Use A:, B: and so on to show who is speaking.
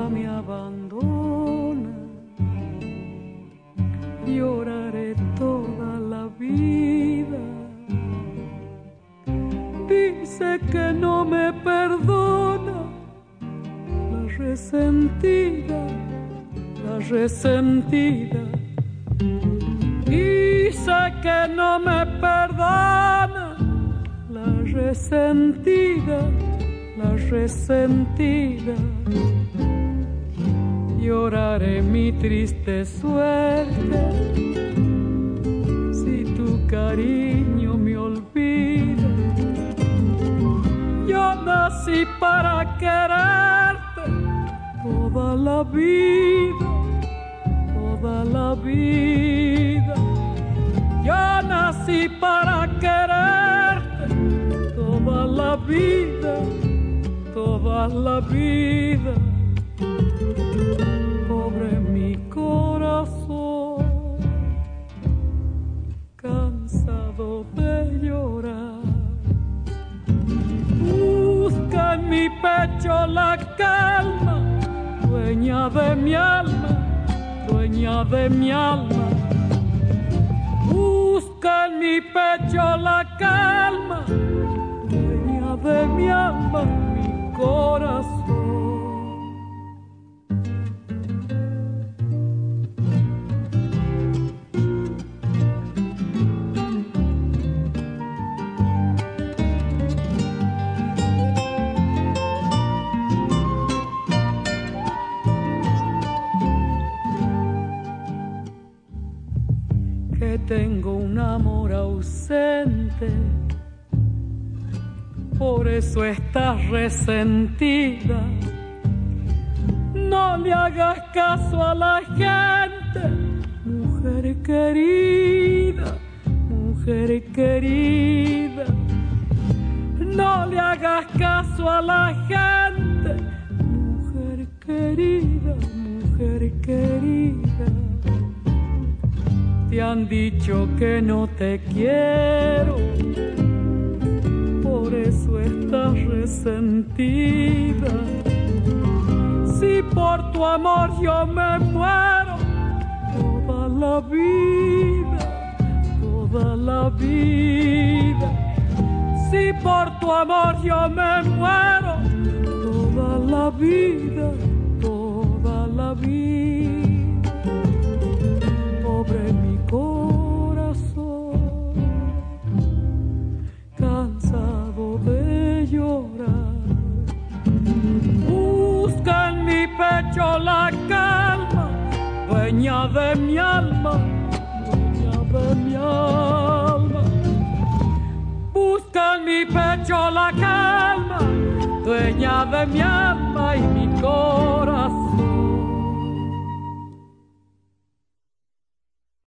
A: me abandona, lloraré toda la vida. Dice que no me perdona, la resentida, la resentida. Dice que no me perdona, la resentida, la resentida. Lloraré mi triste suerte si tu cariño me olvida. Yo nací para quererte toda la vida, toda la vida. Yo nací para quererte toda la vida, toda la vida. Pobre mi corazón, cansado de llorar. Busca en mi pecho la calma, dueña de mi alma, dueña de mi alma. Busca en mi pecho la calma, dueña de mi alma, mi corazón. Que tengo un amor ausente, por eso estás resentida. No le hagas caso a la gente, mujer querida, mujer querida. No le hagas caso a la gente, mujer querida, mujer querida. Te han dicho que no te quiero, por eso estás resentida. Si por tu amor yo me muero, toda la vida, toda la vida. Si por tu amor yo me muero, toda la vida, toda la vida. Pobre mi corazón, cansado de llorar. Busca en mi pecho la calma, dueña de mi alma, dueña de mi alma. Busca en mi pecho la calma, dueña de mi alma y mi corazón.